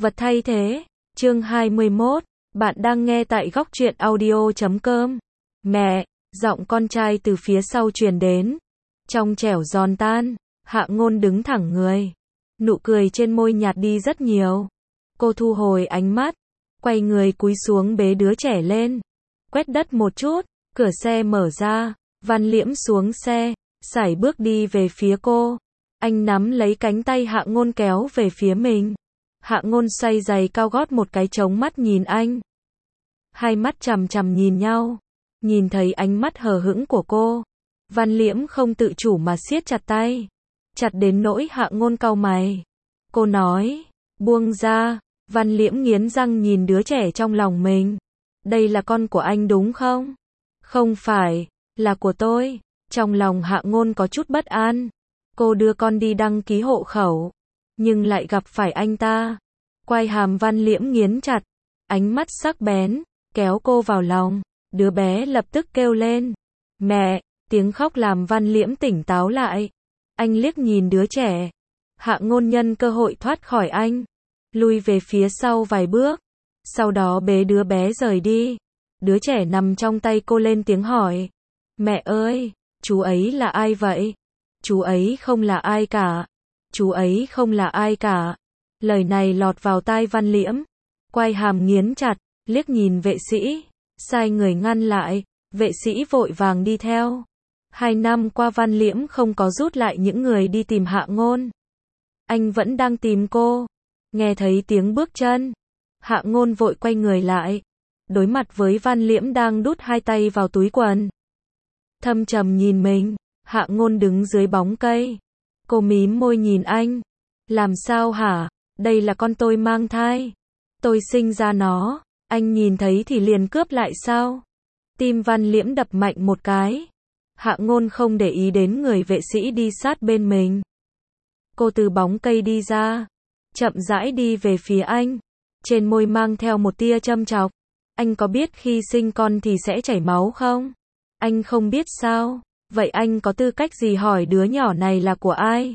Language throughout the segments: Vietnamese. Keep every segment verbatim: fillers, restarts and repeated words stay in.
Vật thay thế, chương hai mươi mốt, bạn đang nghe tại góc truyện audio chấm com. Mẹ, giọng con trai từ phía sau truyền đến, trong trẻo giòn tan. Hạ Ngôn đứng thẳng người, nụ cười trên môi nhạt đi rất nhiều. Cô thu hồi ánh mắt, quay người cúi xuống bế đứa trẻ lên, quét đất một chút, cửa xe mở ra, Văn Liễm xuống xe, sải bước đi về phía cô. Anh nắm lấy cánh tay Hạ Ngôn kéo về phía mình. Hạ Ngôn xoay giày cao gót một cái chống mắt nhìn anh. Hai mắt chằm chằm nhìn nhau, nhìn thấy ánh mắt hờ hững của cô, Văn Liễm không tự chủ mà siết chặt tay, chặt đến nỗi Hạ Ngôn cau mày. Cô nói, buông ra. Văn Liễm nghiến răng nhìn đứa trẻ trong lòng mình. Đây là con của anh đúng không? Không phải, là của tôi. Trong lòng Hạ Ngôn có chút bất an. Cô đưa con đi đăng ký hộ khẩu, nhưng lại gặp phải anh ta. Quai hàm Văn Liễm nghiến chặt, ánh mắt sắc bén, kéo cô vào lòng. Đứa bé lập tức kêu lên, mẹ, tiếng khóc làm Văn Liễm tỉnh táo lại. Anh liếc nhìn đứa trẻ. Hạ Ngôn nhân cơ hội thoát khỏi anh, lui về phía sau vài bước, sau đó bế đứa bé rời đi. Đứa trẻ nằm trong tay cô lên tiếng hỏi, mẹ ơi, chú ấy là ai vậy? Chú ấy không là ai cả. Chú ấy không là ai cả. Lời này lọt vào tai Văn Liễm. Quai hàm nghiến chặt, liếc nhìn vệ sĩ, sai người ngăn lại. Vệ sĩ vội vàng đi theo. Hai năm qua Văn Liễm không có rút lại những người đi tìm Hạ Ngôn. Anh vẫn đang tìm cô. Nghe thấy tiếng bước chân, Hạ Ngôn vội quay người lại, đối mặt với Văn Liễm đang đút hai tay vào túi quần. Thâm trầm nhìn mình. Hạ Ngôn đứng dưới bóng cây. Cô mím môi nhìn anh. Làm sao hả? Đây là con tôi mang thai. Tôi sinh ra nó. Anh nhìn thấy thì liền cướp lại sao? Tim Văn Liễm đập mạnh một cái. Hạ Ngôn không để ý đến người vệ sĩ đi sát bên mình. Cô từ bóng cây đi ra, chậm rãi đi về phía anh. Trên môi mang theo một tia châm chọc. Anh có biết khi sinh con thì sẽ chảy máu không? Anh không biết sao? Vậy anh có tư cách gì hỏi đứa nhỏ này là của ai?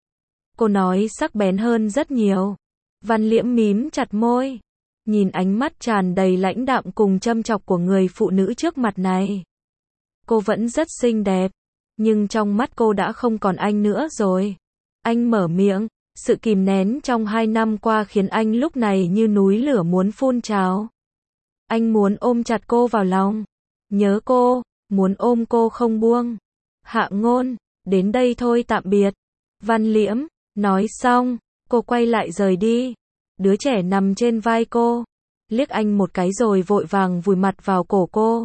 Cô nói sắc bén hơn rất nhiều. Văn Liễm mím chặt môi, nhìn ánh mắt tràn đầy lãnh đạm cùng châm chọc của người phụ nữ trước mặt này. Cô vẫn rất xinh đẹp, nhưng trong mắt cô đã không còn anh nữa rồi. Anh mở miệng, sự kìm nén trong hai năm qua khiến anh lúc này như núi lửa muốn phun trào. Anh muốn ôm chặt cô vào lòng, nhớ cô, muốn ôm cô không buông. Hạ Ngôn, đến đây thôi tạm biệt. Văn Liễm, nói xong, cô quay lại rời đi. Đứa trẻ nằm trên vai cô, liếc anh một cái rồi vội vàng vùi mặt vào cổ cô.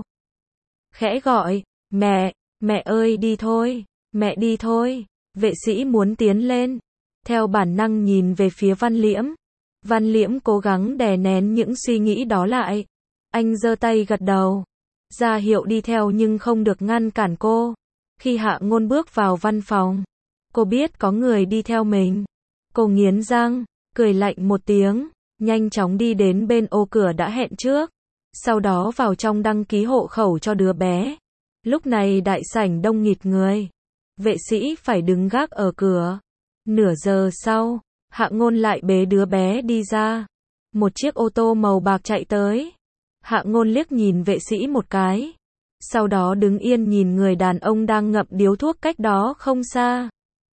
Khẽ gọi, mẹ, mẹ ơi đi thôi, mẹ đi thôi. Vệ sĩ muốn tiến lên, theo bản năng nhìn về phía Văn Liễm. Văn Liễm cố gắng đè nén những suy nghĩ đó lại. Anh giơ tay gật đầu, ra hiệu đi theo nhưng không được ngăn cản cô. Khi Hạ Ngôn bước vào văn phòng, cô biết có người đi theo mình. Cô nghiến răng, cười lạnh một tiếng, nhanh chóng đi đến bên ô cửa đã hẹn trước. Sau đó vào trong đăng ký hộ khẩu cho đứa bé. Lúc này đại sảnh đông nghịt người. Vệ sĩ phải đứng gác ở cửa. Nửa giờ sau, Hạ Ngôn lại bế đứa bé đi ra. Một chiếc ô tô màu bạc chạy tới. Hạ Ngôn liếc nhìn vệ sĩ một cái. Sau đó đứng yên nhìn người đàn ông đang ngậm điếu thuốc cách đó không xa.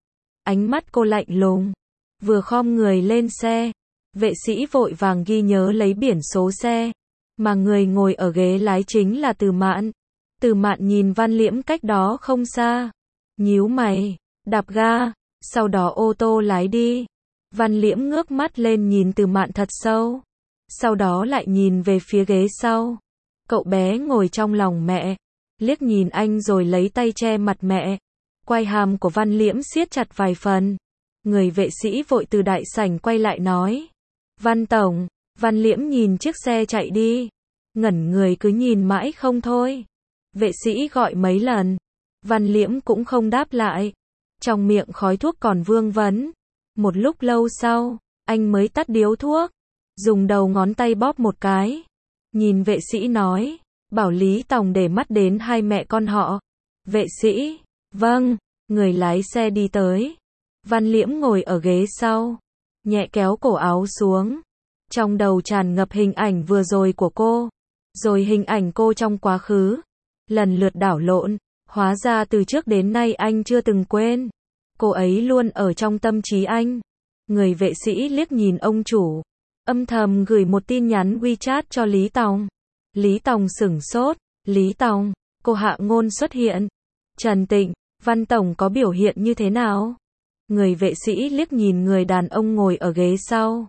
Ánh mắt cô lạnh lùng. Vừa khom người lên xe, vệ sĩ vội vàng ghi nhớ lấy biển số xe. Mà người ngồi ở ghế lái chính là Từ Mạn. Từ Mạn nhìn Văn Liễm cách đó không xa, nhíu mày, đạp ga, sau đó ô tô lái đi. Văn Liễm ngước mắt lên nhìn Từ Mạn thật sâu, sau đó lại nhìn về phía ghế sau. Cậu bé ngồi trong lòng mẹ, liếc nhìn anh rồi lấy tay che mặt mẹ. Quai hàm của Văn Liễm siết chặt vài phần. Người vệ sĩ vội từ đại sảnh quay lại nói, Văn Tổng. Văn Liễm nhìn chiếc xe chạy đi, ngẩn người cứ nhìn mãi không thôi. Vệ sĩ gọi mấy lần, Văn Liễm cũng không đáp lại. Trong miệng khói thuốc còn vương vấn. Một lúc lâu sau, anh mới tắt điếu thuốc, dùng đầu ngón tay bóp một cái. Nhìn vệ sĩ nói, bảo Lý Tòng để mắt đến hai mẹ con họ. Vệ sĩ, vâng. Người lái xe đi tới. Văn Liễm ngồi ở ghế sau, nhẹ kéo cổ áo xuống. Trong đầu tràn ngập hình ảnh vừa rồi của cô, rồi hình ảnh cô trong quá khứ, lần lượt đảo lộn, hóa ra từ trước đến nay anh chưa từng quên. Cô ấy luôn ở trong tâm trí anh. Người vệ sĩ liếc nhìn ông chủ, âm thầm gửi một tin nhắn WeChat cho Lý Tòng. Lý Tòng sửng sốt, Lý Tòng, cô Hạ Ngôn xuất hiện. Trần Tịnh, Văn Tổng có biểu hiện như thế nào? Người vệ sĩ liếc nhìn người đàn ông ngồi ở ghế sau.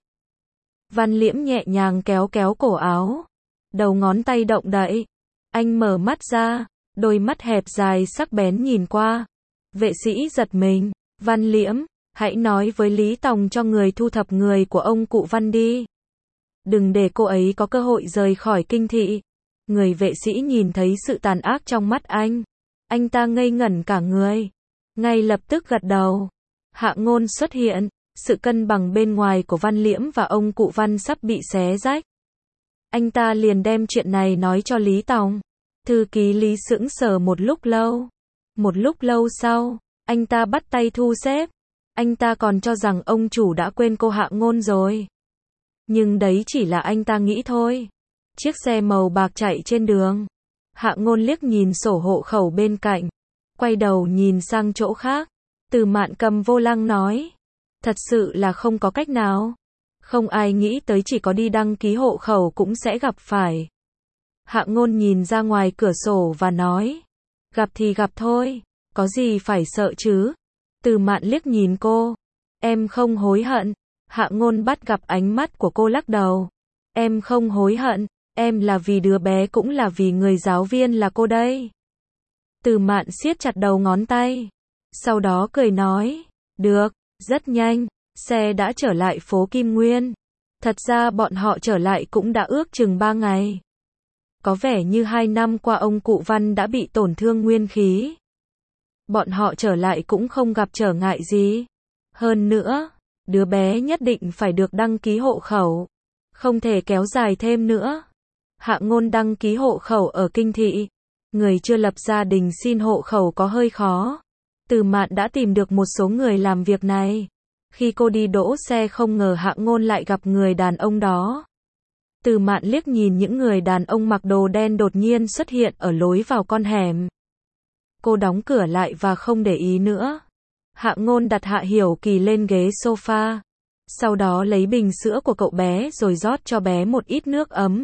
Văn Liễm nhẹ nhàng kéo kéo cổ áo, đầu ngón tay động đậy. Anh mở mắt ra, đôi mắt hẹp dài sắc bén nhìn qua. Vệ sĩ giật mình, Văn Liễm, hãy nói với Lý Tòng cho người thu thập người của ông cụ Văn đi. Đừng để cô ấy có cơ hội rời khỏi kinh thị. Người vệ sĩ nhìn thấy sự tàn ác trong mắt anh. Anh ta ngây ngẩn cả người. Ngay lập tức gật đầu. Hạ Ngôn xuất hiện. Sự cân bằng bên ngoài của Văn Liễm và ông cụ Văn sắp bị xé rách. Anh ta liền đem chuyện này nói cho Lý Tòng. Thư ký Lý sững sờ một lúc lâu. Một lúc lâu sau, anh ta bắt tay thu xếp. Anh ta còn cho rằng ông chủ đã quên cô Hạ Ngôn rồi. Nhưng đấy chỉ là anh ta nghĩ thôi. Chiếc xe màu bạc chạy trên đường. Hạ Ngôn liếc nhìn sổ hộ khẩu bên cạnh. Quay đầu nhìn sang chỗ khác. Từ Mạn cầm vô lăng nói. Thật sự là không có cách nào. Không ai nghĩ tới chỉ có đi đăng ký hộ khẩu cũng sẽ gặp phải. Hạ Ngôn nhìn ra ngoài cửa sổ và nói. Gặp thì gặp thôi. Có gì phải sợ chứ? Từ Mạn liếc nhìn cô. Em không hối hận. Hạ Ngôn bắt gặp ánh mắt của cô lắc đầu. Em không hối hận. Em là vì đứa bé cũng là vì người giáo viên là cô đây. Từ Mạn siết chặt đầu ngón tay. Sau đó cười nói. Được, rất nhanh. Xe đã trở lại phố Kim Nguyên. Thật ra bọn họ trở lại cũng đã ước chừng ba ngày. Có vẻ như hai năm qua ông cụ Văn đã bị tổn thương nguyên khí. Bọn họ trở lại cũng không gặp trở ngại gì. Hơn nữa, đứa bé nhất định phải được đăng ký hộ khẩu. Không thể kéo dài thêm nữa. Hạ Ngôn đăng ký hộ khẩu ở kinh thị. Người chưa lập gia đình xin hộ khẩu có hơi khó. Từ Mạn đã tìm được một số người làm việc này. Khi cô đi đỗ xe không ngờ Hạ Ngôn lại gặp người đàn ông đó. Từ Mạn liếc nhìn những người đàn ông mặc đồ đen đột nhiên xuất hiện ở lối vào con hẻm. Cô đóng cửa lại và không để ý nữa. Hạ Ngôn đặt Hạ Hiểu Kỳ lên ghế sofa. Sau đó lấy bình sữa của cậu bé rồi rót cho bé một ít nước ấm.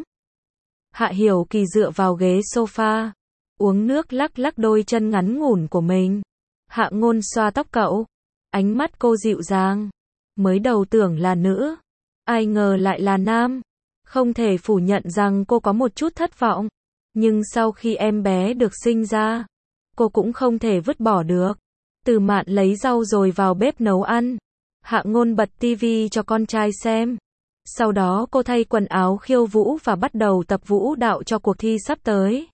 Hạ Hiểu Kỳ dựa vào ghế sofa, uống nước lắc lắc đôi chân ngắn ngủn của mình. Hạ Ngôn xoa tóc cậu. Ánh mắt cô dịu dàng. Mới đầu tưởng là nữ. Ai ngờ lại là nam. Không thể phủ nhận rằng cô có một chút thất vọng. Nhưng sau khi em bé được sinh ra, cô cũng không thể vứt bỏ được. Từ Mạn lấy rau rồi vào bếp nấu ăn. Hạ Ngôn bật tivi cho con trai xem. Sau đó cô thay quần áo khiêu vũ và bắt đầu tập vũ đạo cho cuộc thi sắp tới.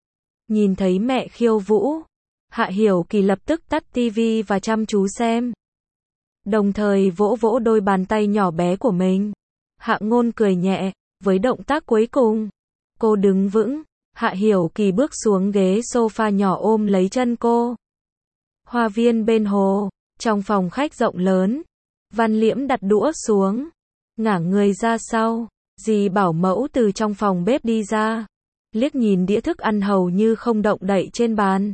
Nhìn thấy mẹ khiêu vũ, Hạ Hiểu Kỳ lập tức tắt tivi và chăm chú xem. Đồng thời vỗ vỗ đôi bàn tay nhỏ bé của mình. Hạ Ngôn cười nhẹ, với động tác cuối cùng. Cô đứng vững, Hạ Hiểu Kỳ bước xuống ghế sofa nhỏ ôm lấy chân cô. Hoa viên bên hồ, trong phòng khách rộng lớn. Văn Liễm đặt đũa xuống, ngả người ra sau. Dì bảo mẫu từ trong phòng bếp đi ra. Liếc nhìn đĩa thức ăn hầu như không động đậy trên bàn.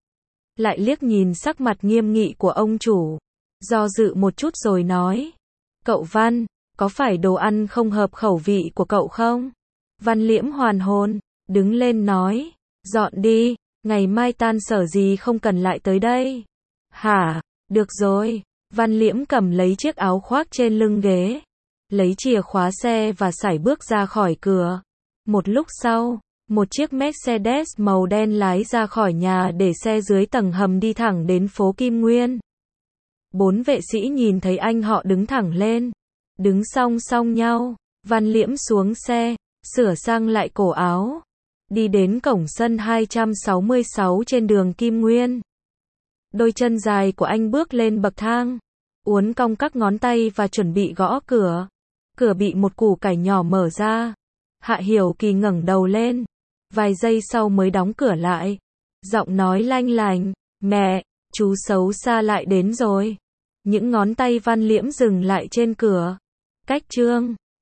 Lại liếc nhìn sắc mặt nghiêm nghị của ông chủ. Do dự một chút rồi nói. Cậu Văn, có phải đồ ăn không hợp khẩu vị của cậu không? Văn Liễm hoàn hồn, đứng lên nói. Dọn đi, ngày mai tan sở gì không cần lại tới đây. Hả, được rồi. Văn Liễm cầm lấy chiếc áo khoác trên lưng ghế. Lấy chìa khóa xe và sải bước ra khỏi cửa. Một lúc sau, một chiếc Mercedes màu đen lái ra khỏi nhà để xe dưới tầng hầm đi thẳng đến phố Kim Nguyên. Bốn vệ sĩ nhìn thấy anh họ đứng thẳng lên. Đứng song song nhau. Văn Liễm xuống xe, sửa sang lại cổ áo. Đi đến cổng sân hai trăm sáu mươi sáu trên đường Kim Nguyên. Đôi chân dài của anh bước lên bậc thang. Uốn cong các ngón tay và chuẩn bị gõ cửa. Cửa bị một củ cải nhỏ mở ra. Hạ Hiểu Kỳ ngẩng đầu lên. Vài giây sau mới đóng cửa lại. Giọng nói lanh lành. Mẹ, chú xấu xa lại đến rồi. Những ngón tay Văn Liễm dừng lại trên cửa. Cách chương